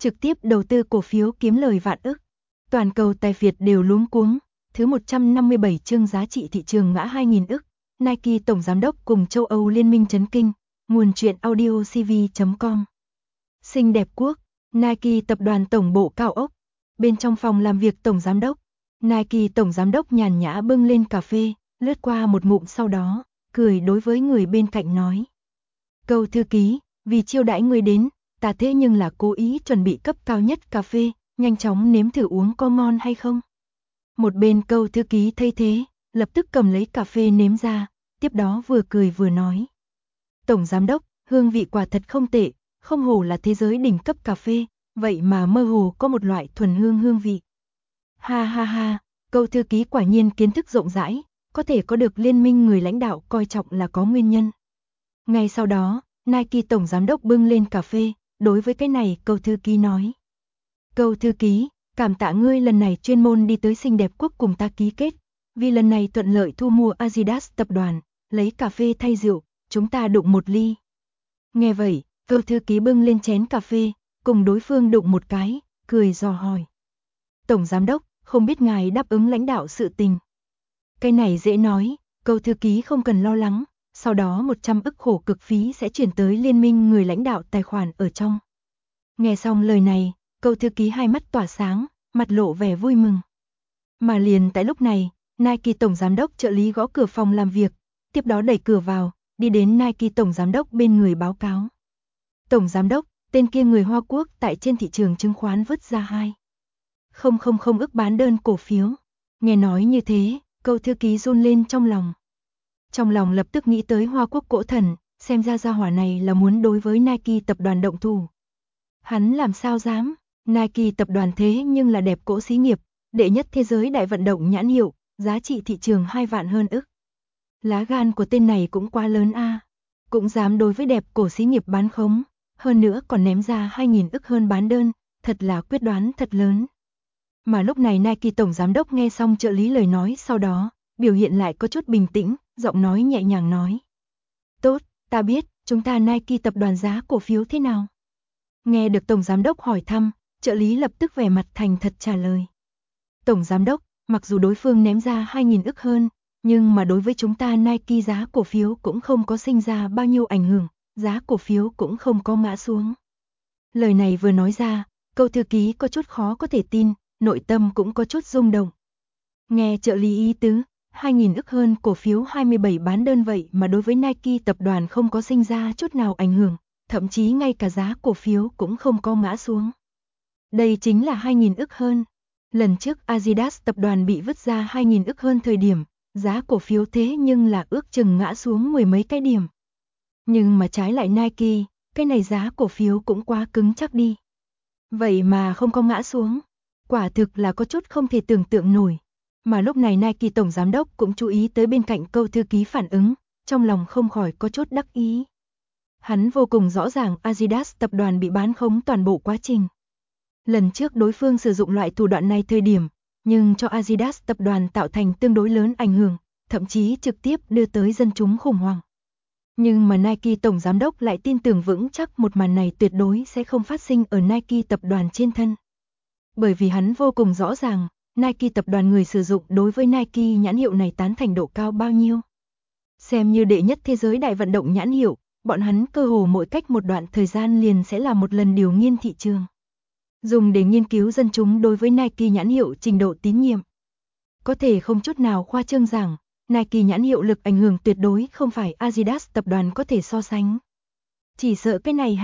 trực tiếp đầu tư cổ phiếu kiếm lời vạn ức. Toàn cầu tài phiệt đều luống cuống. Thứ 157 chương giá trị thị trường ngã 2.000 ức. Nike tổng giám đốc cùng châu Âu liên minh chấn kinh. Nguồn truyện audio cv.com. Xinh đẹp quốc, Nike tập đoàn tổng bộ cao ốc. Bên trong phòng làm việc tổng giám đốc, Nike tổng giám đốc nhàn nhã bưng lên cà phê, lướt qua một ngụm sau đó, cười đối với người bên cạnh nói. Câu thư ký, vì chiêu đãi người đến, ta thế nhưng là cố ý chuẩn bị cấp cao nhất cà phê, nhanh chóng nếm thử uống có ngon hay không. Một bên câu thư ký thấy thế, lập tức cầm lấy cà phê nếm ra, tiếp đó vừa cười vừa nói. Tổng giám đốc, hương vị quả thật không tệ, không hổ là thế giới đỉnh cấp cà phê, vậy mà mơ hồ có một loại thuần hương vị. Ha ha ha, câu thư ký quả nhiên kiến thức rộng rãi, có thể có được liên minh người lãnh đạo coi trọng là có nguyên nhân. Ngay sau đó, Nike tổng giám đốc bưng lên cà phê, đối với cái này câu thư ký nói. Câu thư ký, cảm tạ ngươi lần này chuyên môn đi tới xinh đẹp quốc cùng ta ký kết, vì lần này thuận lợi thu mua Adidas tập đoàn, lấy cà phê thay rượu, chúng ta đụng một ly. Nghe vậy, câu thư ký bưng lên chén cà phê, cùng đối phương đụng một cái, cười dò hỏi. Tổng giám đốc, không biết ngài đáp ứng lãnh đạo sự tình. Cái này dễ nói, câu thư ký không cần lo lắng, sau đó 100 ức khổ cực phí sẽ chuyển tới liên minh người lãnh đạo tài khoản ở trong. Nghe xong lời này, câu thư ký hai mắt tỏa sáng, mặt lộ vẻ vui mừng. Mà liền tại lúc này, Nike tổng giám đốc trợ lý gõ cửa phòng làm việc, tiếp đó đẩy cửa vào, đi đến Nike tổng giám đốc bên người báo cáo. Tổng giám đốc, tên kia người Hoa Quốc tại trên thị trường chứng khoán vứt ra 2,000 ức bán đơn cổ phiếu. Nghe nói như thế, câu thư ký run lên trong lòng. Trong lòng lập tức nghĩ tới Hoa Quốc cổ thần, xem ra gia hỏa này là muốn đối với Nike tập đoàn động thủ. Hắn làm sao dám, Nike tập đoàn thế nhưng là đẹp cổ xí nghiệp, đệ nhất thế giới đại vận động nhãn hiệu, giá trị thị trường 2 vạn hơn ức. Lá gan của tên này cũng quá lớn a, cũng dám đối với đẹp cổ xí nghiệp bán khống, hơn nữa còn ném ra 2.000 ức hơn bán đơn, thật là quyết đoán thật lớn. Mà lúc này Nike tổng giám đốc nghe xong trợ lý lời nói sau đó, biểu hiện lại có chút bình tĩnh, giọng nói nhẹ nhàng nói. Tốt, ta biết, chúng ta Nike tập đoàn giá cổ phiếu thế nào? Nghe được tổng giám đốc hỏi thăm, trợ lý lập tức vẻ mặt thành thật trả lời. Tổng giám đốc, mặc dù đối phương ném ra 2.000 ức hơn, nhưng mà đối với chúng ta Nike giá cổ phiếu cũng không có sinh ra bao nhiêu ảnh hưởng, giá cổ phiếu cũng không có ngã xuống. Lời này vừa nói ra, câu thư ký có chút khó có thể tin, nội tâm cũng có chút rung động. Nghe trợ lý ý tứ, 2.000 ức hơn cổ phiếu 27 bán đơn vậy mà đối với Nike tập đoàn không có sinh ra chút nào ảnh hưởng, thậm chí ngay cả giá cổ phiếu cũng không có ngã xuống. Đây chính là 2.000 ức hơn. Lần trước Adidas tập đoàn bị vứt ra 2.000 ức hơn thời điểm, giá cổ phiếu thế nhưng là ước chừng ngã xuống 10 mấy cái điểm. Nhưng mà trái lại Nike, cái này giá cổ phiếu cũng quá cứng chắc đi. Vậy mà không có ngã xuống, quả thực là có chút không thể tưởng tượng nổi. Mà lúc này Nike tổng giám đốc cũng chú ý tới bên cạnh câu thư ký phản ứng, trong lòng không khỏi có chút đắc ý. Hắn vô cùng rõ ràng Adidas tập đoàn bị bán khống toàn bộ quá trình. Lần trước đối phương sử dụng loại thủ đoạn này thời điểm, nhưng cho Adidas tập đoàn tạo thành tương đối lớn ảnh hưởng, thậm chí trực tiếp đưa tới dân chúng khủng hoảng. Nhưng mà Nike tổng giám đốc lại tin tưởng vững chắc một màn này tuyệt đối sẽ không phát sinh ở Nike tập đoàn trên thân. Bởi vì hắn vô cùng rõ ràng, Nike tập đoàn người sử dụng đối với Nike nhãn hiệu này tán thành độ cao bao nhiêu. Xem như đệ nhất thế giới đại vận động nhãn hiệu, bọn hắn cơ hồ mỗi cách một đoạn thời gian liền sẽ làm một lần điều nghiên thị trường. Dùng để nghiên cứu dân chúng đối với Nike nhãn hiệu trình độ tín nhiệm. Có thể không chút nào khoa trương rằng, Nike nhãn hiệu lực ảnh hưởng tuyệt đối không phải Adidas tập đoàn có thể so sánh. Chỉ sợ cái này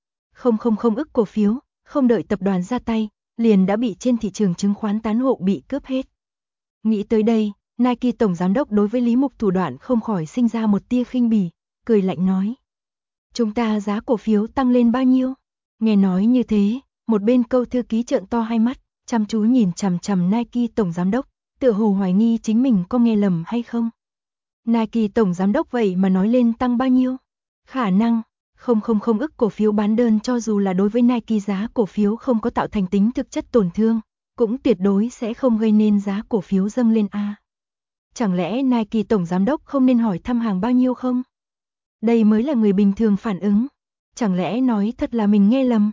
2,000 ức cổ phiếu, không đợi tập đoàn ra tay, liền đã bị trên thị trường chứng khoán tán hộ bị cướp hết. Nghĩ tới đây, Nike tổng giám đốc đối với Lý Mục thủ đoạn không khỏi sinh ra một tia khinh bỉ, cười lạnh nói. Chúng ta giá cổ phiếu tăng lên bao nhiêu? Nghe nói như thế, một bên câu thư ký trợn to hai mắt, chăm chú nhìn chằm chằm Nike tổng giám đốc, tựa hồ hoài nghi chính mình có nghe lầm hay không. Nike tổng giám đốc vậy mà nói lên tăng bao nhiêu? Khả năng 0,0 ức cổ phiếu bán đơn cho dù là đối với Nike giá cổ phiếu không có tạo thành tính thực chất tổn thương, cũng tuyệt đối sẽ không gây nên giá cổ phiếu dâng lên a. Chẳng lẽ Nike tổng giám đốc không nên hỏi thăm hàng bao nhiêu không? Đây mới là người bình thường phản ứng. Chẳng lẽ nói thật là mình nghe lầm?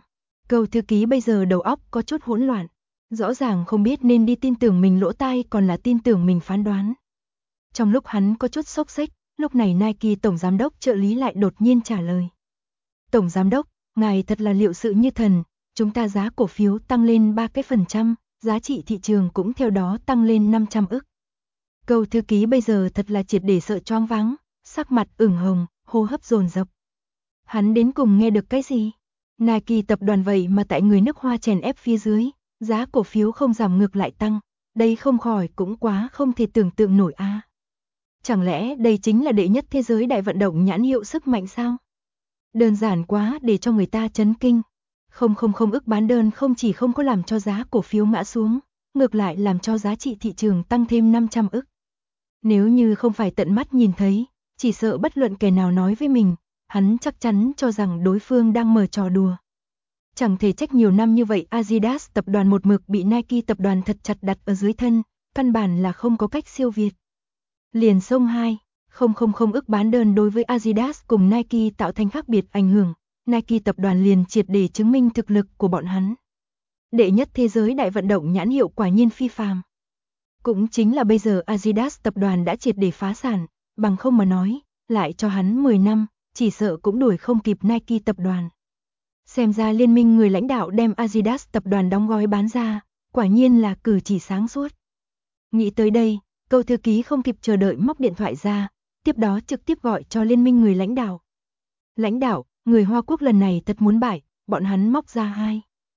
Câu thư ký bây giờ đầu óc có chút hỗn loạn, rõ ràng không biết nên đi tin tưởng mình lỗ tai còn là tin tưởng mình phán đoán. Trong lúc hắn có chút xốc xếch, lúc này Nike tổng giám đốc trợ lý lại đột nhiên trả lời. Tổng giám đốc, ngài thật là liệu sự như thần, chúng ta giá cổ phiếu tăng lên 3%, giá trị thị trường cũng theo đó tăng lên 500 ức. Câu thư ký bây giờ thật là triệt để sợ choáng váng, sắc mặt ửng hồng, hô hấp dồn dập. Hắn đến cùng nghe được cái gì? Nike tập đoàn vậy mà tại người nước Hoa chèn ép phía dưới, giá cổ phiếu không giảm ngược lại tăng, đây không khỏi cũng quá không thể tưởng tượng nổi a. Chẳng lẽ đây chính là đệ nhất thế giới đại vận động nhãn hiệu sức mạnh sao? Đơn giản quá để cho người ta chấn kinh. Không ức bán đơn không chỉ không có làm cho giá cổ phiếu ngã xuống, ngược lại làm cho giá trị thị trường tăng thêm 500 ức. Nếu như không phải tận mắt nhìn thấy, chỉ sợ bất luận kẻ nào nói với mình, hắn chắc chắn cho rằng đối phương đang mở trò đùa. Chẳng thể trách nhiều năm như vậy Adidas tập đoàn một mực bị Nike tập đoàn thật chặt đặt ở dưới thân, căn bản là không có cách siêu việt. Liền xông 2, không ức bán đơn đối với Adidas cùng Nike tạo thành khác biệt ảnh hưởng, Nike tập đoàn liền triệt để chứng minh thực lực của bọn hắn. Đệ nhất thế giới đại vận động nhãn hiệu quả nhiên phi phàm. Cũng chính là bây giờ Adidas tập đoàn đã triệt để phá sản, bằng không mà nói, lại cho hắn 10 năm, chỉ sợ cũng đuổi không kịp Nike tập đoàn. Xem ra liên minh người lãnh đạo đem Adidas tập đoàn đóng gói bán ra, quả nhiên là cử chỉ sáng suốt. Nghĩ tới đây, câu thư ký không kịp chờ đợi móc điện thoại ra, tiếp đó trực tiếp gọi cho liên minh người lãnh đạo. Lãnh đạo, người Hoa Quốc lần này thật muốn bại, bọn hắn móc ra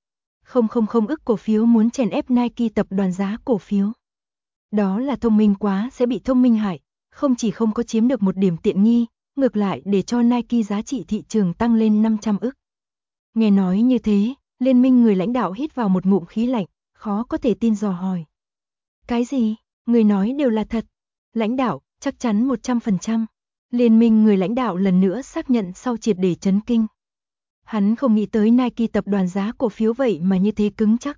2,000 ức cổ phiếu muốn chèn ép Nike tập đoàn giá cổ phiếu. Đó là thông minh quá sẽ bị thông minh hại, không chỉ không có chiếm được một điểm tiện nghi, ngược lại để cho Nike giá trị thị trường tăng lên 500 ức. Nghe nói như thế, liên minh người lãnh đạo hít vào một ngụm khí lạnh, khó có thể tin dò hỏi. Cái gì? Người nói đều là thật. Lãnh đạo, chắc chắn 100%. Liên minh người lãnh đạo lần nữa xác nhận sau triệt để chấn kinh. Hắn không nghĩ tới Nike tập đoàn giá cổ phiếu vậy mà như thế cứng chắc.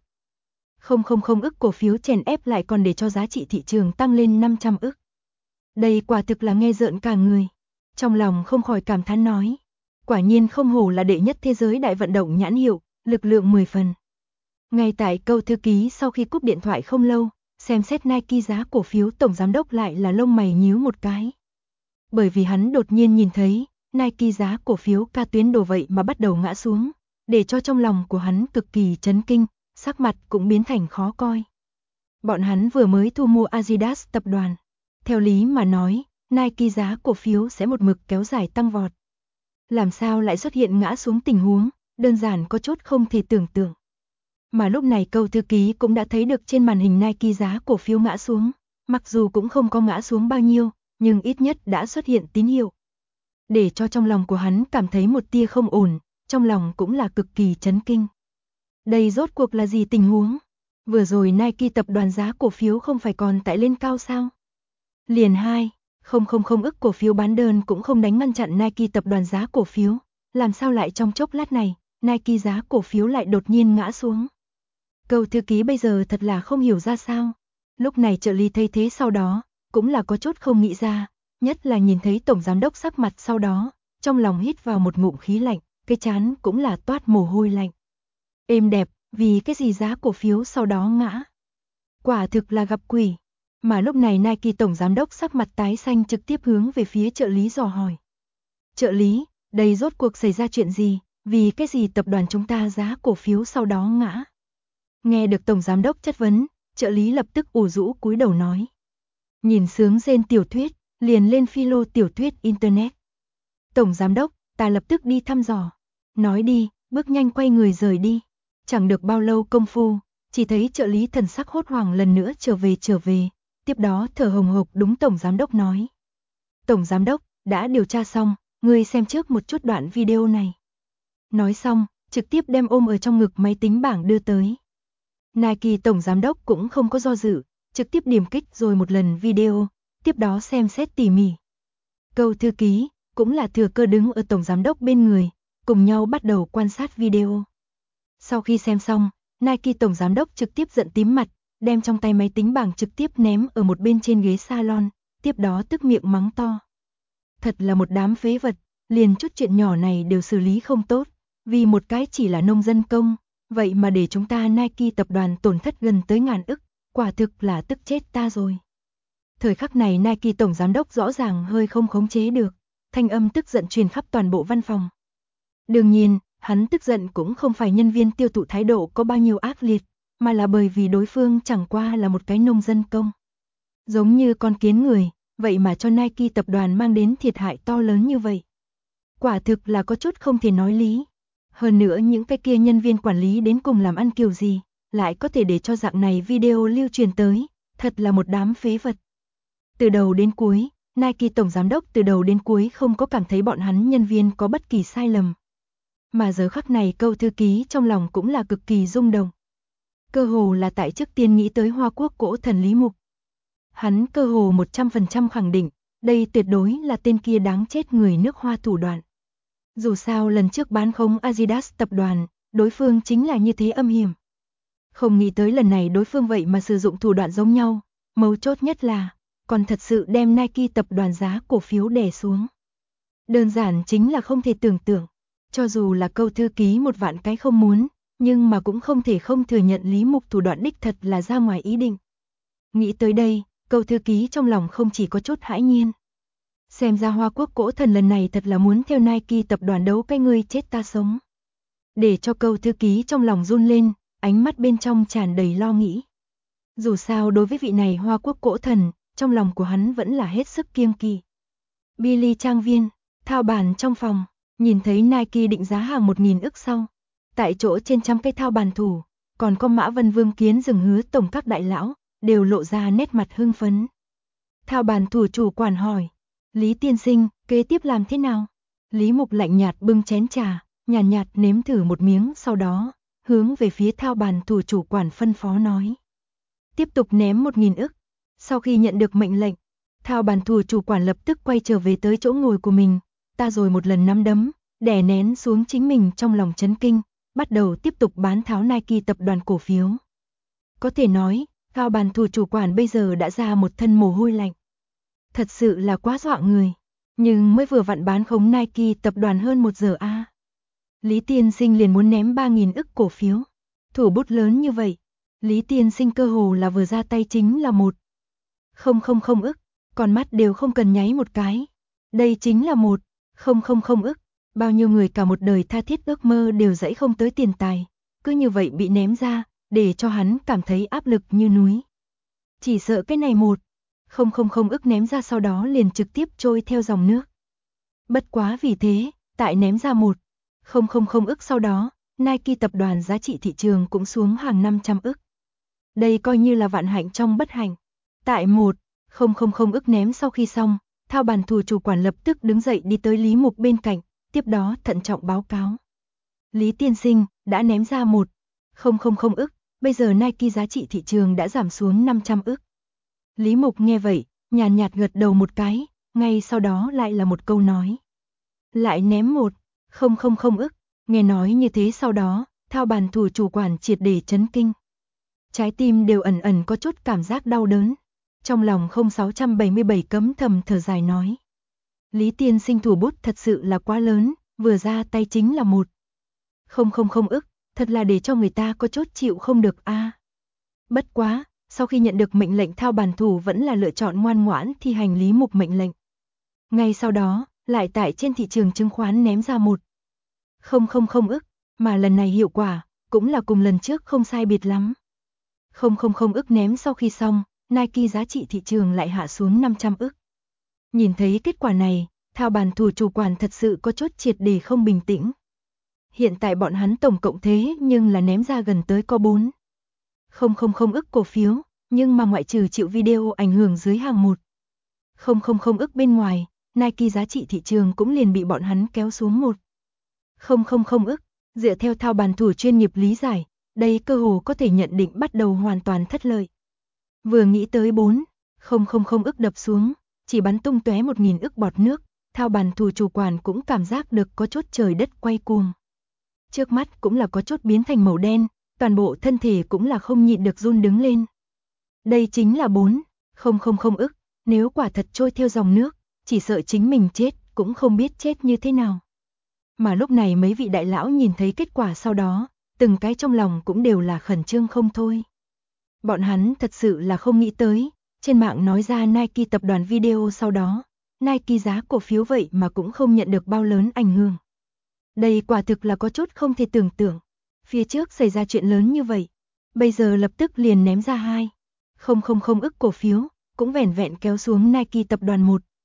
000 ức cổ phiếu chèn ép lại còn để cho giá trị thị trường tăng lên 500 ức. Đây quả thực là nghe rợn cả người. Trong lòng không khỏi cảm thán nói. Quả nhiên không hổ là đệ nhất thế giới đại vận động nhãn hiệu, lực lượng 10 phần. Ngay tại câu thư ký sau khi cúp điện thoại không lâu, xem xét Nike giá cổ phiếu tổng giám đốc lại là lông mày nhíu một cái. Bởi vì hắn đột nhiên nhìn thấy, Nike giá cổ phiếu ca tuyến đồ vậy mà bắt đầu ngã xuống, để cho trong lòng của hắn cực kỳ chấn kinh, sắc mặt cũng biến thành khó coi. Bọn hắn vừa mới thu mua Adidas tập đoàn. Theo lý mà nói, Nike giá cổ phiếu sẽ một mực kéo dài tăng vọt. Làm sao lại xuất hiện ngã xuống tình huống, đơn giản có chút không thể tưởng tượng. Mà lúc này câu thư ký cũng đã thấy được trên màn hình Nike giá cổ phiếu ngã xuống, mặc dù cũng không có ngã xuống bao nhiêu, nhưng ít nhất đã xuất hiện tín hiệu. Để cho trong lòng của hắn cảm thấy một tia không ổn, trong lòng cũng là cực kỳ chấn kinh. Đây rốt cuộc là gì tình huống? Vừa rồi Nike tập đoàn giá cổ phiếu không phải còn tại lên cao sao? Liền 2,000 ức cổ phiếu bán đơn cũng không đánh ngăn chặn Nike tập đoàn giá cổ phiếu, làm sao lại trong chốc lát này, Nike giá cổ phiếu lại đột nhiên ngã xuống? Câu thư ký bây giờ thật là không hiểu ra sao. Lúc này trợ lý thấy thế sau đó, cũng là có chút không nghĩ ra, nhất là nhìn thấy tổng giám đốc sắc mặt sau đó, trong lòng hít vào một ngụm khí lạnh, cái trán cũng là toát mồ hôi lạnh. Êm đẹp, vì cái gì giá cổ phiếu sau đó ngã? Quả thực là gặp quỷ. Mà lúc này Nike tổng giám đốc sắc mặt tái xanh trực tiếp hướng về phía trợ lý dò hỏi. Trợ lý, đây rốt cuộc xảy ra chuyện gì, vì cái gì tập đoàn chúng ta giá cổ phiếu sau đó ngã? Nghe được tổng giám đốc chất vấn, trợ lý lập tức ủ rũ cúi đầu nói. Nhìn sướng rên tiểu thuyết, liền lên philo tiểu thuyết internet. Tổng giám đốc, ta lập tức đi thăm dò. Nói đi, bước nhanh quay người rời đi. Chẳng được bao lâu công phu, chỉ thấy trợ lý thần sắc hốt hoảng lần nữa trở về, tiếp đó thở hồng hộc đúng tổng giám đốc nói. Tổng giám đốc, đã điều tra xong, ngươi xem trước một chút đoạn video này. Nói xong, trực tiếp đem ôm ở trong ngực máy tính bảng đưa tới. Nike tổng giám đốc cũng không có do dự, trực tiếp điểm kích rồi một lần video, tiếp đó xem xét tỉ mỉ. Câu thư ký, cũng là thừa cơ đứng ở tổng giám đốc bên người, cùng nhau bắt đầu quan sát video. Sau khi xem xong, Nike tổng giám đốc trực tiếp giận tím mặt, đem trong tay máy tính bảng trực tiếp ném ở một bên trên ghế salon, tiếp đó tức miệng mắng to. Thật là một đám phế vật, liền chút chuyện nhỏ này đều xử lý không tốt, vì một cái chỉ là nông dân công, Vậy mà để chúng ta Nike tập đoàn tổn thất gần tới ngàn ức, quả thực là tức chết ta rồi. Thời khắc này Nike tổng giám đốc rõ ràng hơi không khống chế được, thanh âm tức giận truyền khắp toàn bộ văn phòng. Đương nhiên, hắn tức giận cũng không phải nhân viên tiêu thụ thái độ có bao nhiêu ác liệt, mà là bởi vì đối phương chẳng qua là một cái nông dân công. Giống như con kiến người, vậy mà cho Nike tập đoàn mang đến thiệt hại to lớn như vậy. Quả thực là có chút không thể nói lý. Hơn nữa những cái kia nhân viên quản lý đến cùng làm ăn kiểu gì, lại có thể để cho dạng này video lưu truyền tới, thật là một đám phế vật. Từ đầu đến cuối, Nike tổng giám đốc từ đầu đến cuối không có cảm thấy bọn hắn nhân viên có bất kỳ sai lầm. Mà giờ khắc này Câu thư ký trong lòng cũng là cực kỳ rung động. Cơ hồ là tại trước tiên nghĩ tới Hoa Quốc cổ thần Lý Mục. Hắn cơ hồ 100% khẳng định, đây tuyệt đối là tên kia đáng chết người nước Hoa thủ đoạn. Dù sao lần trước bán khống Adidas tập đoàn, đối phương chính là như thế âm hiểm. Không nghĩ tới lần này đối phương vậy mà sử dụng thủ đoạn giống nhau, mấu chốt nhất là, còn thật sự đem Nike tập đoàn giá cổ phiếu đè xuống. Đơn giản chính là không thể tưởng tượng, cho dù là Câu thư ký một vạn cái không muốn, nhưng mà cũng không thể không thừa nhận Lý Mục thủ đoạn đích thật là ra ngoài ý định. Nghĩ tới đây, Câu thư ký trong lòng không chỉ có chút hãi nhiên. Xem ra Hoa Quốc cổ thần lần này thật là muốn theo Nike tập đoàn đấu cái ngươi chết ta sống. Để cho Câu thư ký trong lòng run lên, ánh mắt bên trong tràn đầy lo nghĩ. Dù sao đối với vị này Hoa Quốc cổ thần, trong lòng của hắn vẫn là hết sức kiêng kỵ. Billy trang viên, thao bàn trong phòng, nhìn thấy Nike định giá hàng 1.000 ức sau. Tại chỗ trên trăm cây thao bàn thủ, còn có Mã Vân Vương Kiến Dừng Hứa tổng các đại lão, đều lộ ra nét mặt hưng phấn. Thao bàn thủ chủ quản hỏi, Lý tiên sinh, kế tiếp làm thế nào? Lý Mục lạnh nhạt bưng chén trà, nhàn nhạt nếm thử một miếng sau đó, hướng về phía thao bàn thủ chủ quản phân phó nói. Tiếp tục ném 1.000 ức. Sau khi nhận được mệnh lệnh, thao bàn thủ chủ quản lập tức quay trở về tới chỗ ngồi của mình, ta rồi một lần nắm đấm, đè nén xuống chính mình trong lòng chấn kinh, bắt đầu tiếp tục bán tháo Nike tập đoàn cổ phiếu. Có thể nói, thao bàn thủ chủ quản bây giờ đã ra một thân mồ hôi lạnh. Thật sự là quá dọa người, nhưng mới vừa vặn bán khống Nike tập đoàn hơn 1 giờ a. Lý tiên sinh liền muốn ném 3.000 ức cổ phiếu. Thủ bút lớn như vậy, Lý tiên sinh cơ hồ là vừa ra tay chính là 1,000 ức, còn mắt đều không cần nháy một cái. Đây chính là 1,000 ức, bao nhiêu người cả một đời tha thiết ước mơ đều dẫy không tới tiền tài, cứ như vậy bị ném ra, để cho hắn cảm thấy áp lực như núi. Chỉ sợ cái này 1,000 ức ném ra sau đó liền trực tiếp trôi theo dòng nước. Bất quá vì thế, tại ném ra 1,000 ức sau đó, Nike tập đoàn giá trị thị trường cũng xuống hàng 500 ức. Đây coi như là vạn hạnh trong bất hạnh. Tại 1,000 ức ném sau khi xong, thao bàn thủ chủ quản lập tức đứng dậy đi tới Lý Mục bên cạnh, tiếp đó thận trọng báo cáo. Lý tiên sinh, đã ném ra 1,000 ức, bây giờ Nike giá trị thị trường đã giảm xuống 500 ức. Lý Mục nghe vậy, nhàn nhạt gật đầu một cái, ngay sau đó lại là một câu nói. Lại ném 1,000 ức, nghe nói như thế sau đó, thao bàn thủ chủ quản triệt để chấn kinh. Trái tim đều ẩn ẩn có chút cảm giác đau đớn. Trong lòng 0677 cấm thầm thở dài nói. Lý tiên sinh thủ bút thật sự là quá lớn, vừa ra tay chính là 1,000 ức, thật là để cho người ta có chút chịu không được a. Bất quá, sau khi nhận được mệnh lệnh thao bàn thủ vẫn là lựa chọn ngoan ngoãn thi hành Lý Mục mệnh lệnh. Ngay sau đó, lại tại trên thị trường chứng khoán ném ra 1,000 ức, mà lần này hiệu quả, cũng là cùng lần trước không sai biệt lắm. 0,0 ức ném sau khi xong, Nike giá trị thị trường lại hạ xuống 500 ức. Nhìn thấy kết quả này, thao bàn thủ chủ quản thật sự có chút triệt để không bình tĩnh. Hiện tại bọn hắn tổng cộng thế nhưng là ném ra gần tới có 4,000 ức cổ phiếu, nhưng mà ngoại trừ chịu video ảnh hưởng dưới hàng 1,000 ức bên ngoài, Nike giá trị thị trường cũng liền bị bọn hắn kéo xuống 1,000 ức. Dựa theo thao bàn thủ chuyên nghiệp lý giải, đây cơ hồ có thể nhận định bắt đầu hoàn toàn thất lợi. Vừa nghĩ tới 4,000 ức đập xuống, chỉ bắn tung tóe 1.000 ức bọt nước, thao bàn thủ chủ quản cũng cảm giác được có chút trời đất quay cuồng. Trước mắt cũng là có chút biến thành màu đen, toàn bộ thân thể cũng là không nhịn được run đứng lên. Đây chính là 4,000 ức, nếu quả thật trôi theo dòng nước, chỉ sợ chính mình chết cũng không biết chết như thế nào. Mà lúc này mấy vị đại lão nhìn thấy kết quả sau đó, từng cái trong lòng cũng đều là khẩn trương không thôi. Bọn hắn thật sự là không nghĩ tới, trên mạng nói ra Nike tập đoàn video sau đó, Nike giá cổ phiếu vậy mà cũng không nhận được bao lớn ảnh hưởng. Đây quả thực là có chút không thể tưởng tượng. Phía trước xảy ra chuyện lớn như vậy, bây giờ lập tức liền ném ra 2,000 ức cổ phiếu, cũng vẻn vẹn kéo xuống Nike tập đoàn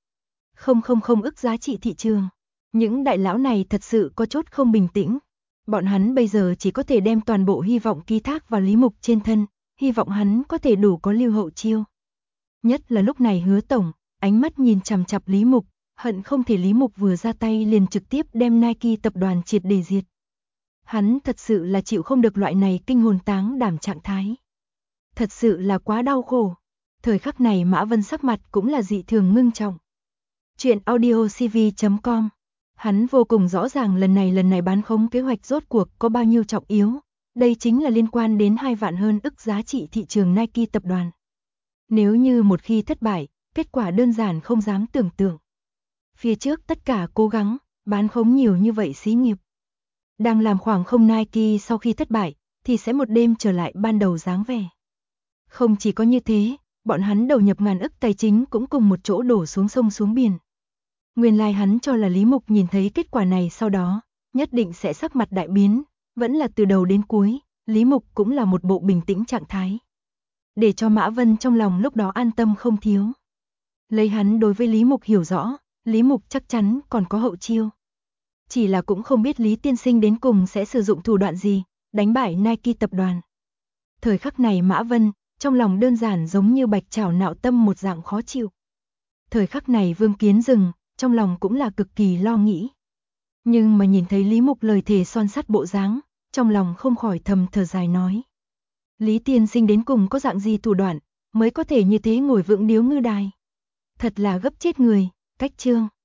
1,000 ức giá trị thị trường. Những đại lão này thật sự có chút không bình tĩnh. Bọn hắn bây giờ chỉ có thể đem toàn bộ hy vọng ký thác vào Lý Mục trên thân, hy vọng hắn có thể đủ có lưu hậu chiêu. Nhất là lúc này Hứa tổng, ánh mắt nhìn chằm chằm Lý Mục, hận không thể Lý Mục vừa ra tay liền trực tiếp đem Nike tập đoàn triệt để diệt. Hắn thật sự là chịu không được loại này kinh hồn táng đảm trạng thái. Thật sự là quá đau khổ. Thời khắc này Mã Vân sắc mặt cũng là dị thường ngưng trọng. Chuyện audiocv.com. Hắn vô cùng rõ ràng lần này bán khống kế hoạch rốt cuộc có bao nhiêu trọng yếu. Đây chính là liên quan đến 2 vạn hơn ức giá trị thị trường Nike tập đoàn. Nếu như một khi thất bại, kết quả đơn giản không dám tưởng tượng. Phía trước tất cả cố gắng, bán khống nhiều như vậy xí nghiệp. Đang làm khoảng không Nike sau khi thất bại, thì sẽ một đêm trở lại ban đầu dáng vẻ. Không chỉ có như thế, bọn hắn đầu nhập ngàn ức tài chính cũng cùng một chỗ đổ xuống sông xuống biển. Nguyên lai hắn cho là Lý Mục nhìn thấy kết quả này sau đó, nhất định sẽ sắc mặt đại biến, vẫn là từ đầu đến cuối, Lý Mục cũng là một bộ bình tĩnh trạng thái. Để cho Mã Vân trong lòng lúc đó an tâm không thiếu. Lấy hắn đối với Lý Mục hiểu rõ, Lý Mục chắc chắn còn có hậu chiêu. Chỉ là cũng không biết Lý tiên sinh đến cùng sẽ sử dụng thủ đoạn gì, đánh bại Nike tập đoàn. Thời khắc này Mã Vân, trong lòng đơn giản giống như bạch chảo nạo tâm một dạng khó chịu. Thời khắc này Vương Kiến Dừng, trong lòng cũng là cực kỳ lo nghĩ. Nhưng mà nhìn thấy Lý Mục lời thề son sắt bộ dáng, trong lòng không khỏi thầm thở dài nói. Lý tiên sinh đến cùng có dạng gì thủ đoạn, mới có thể như thế ngồi vững điếu ngư đài. Thật là gấp chết người, cách chương.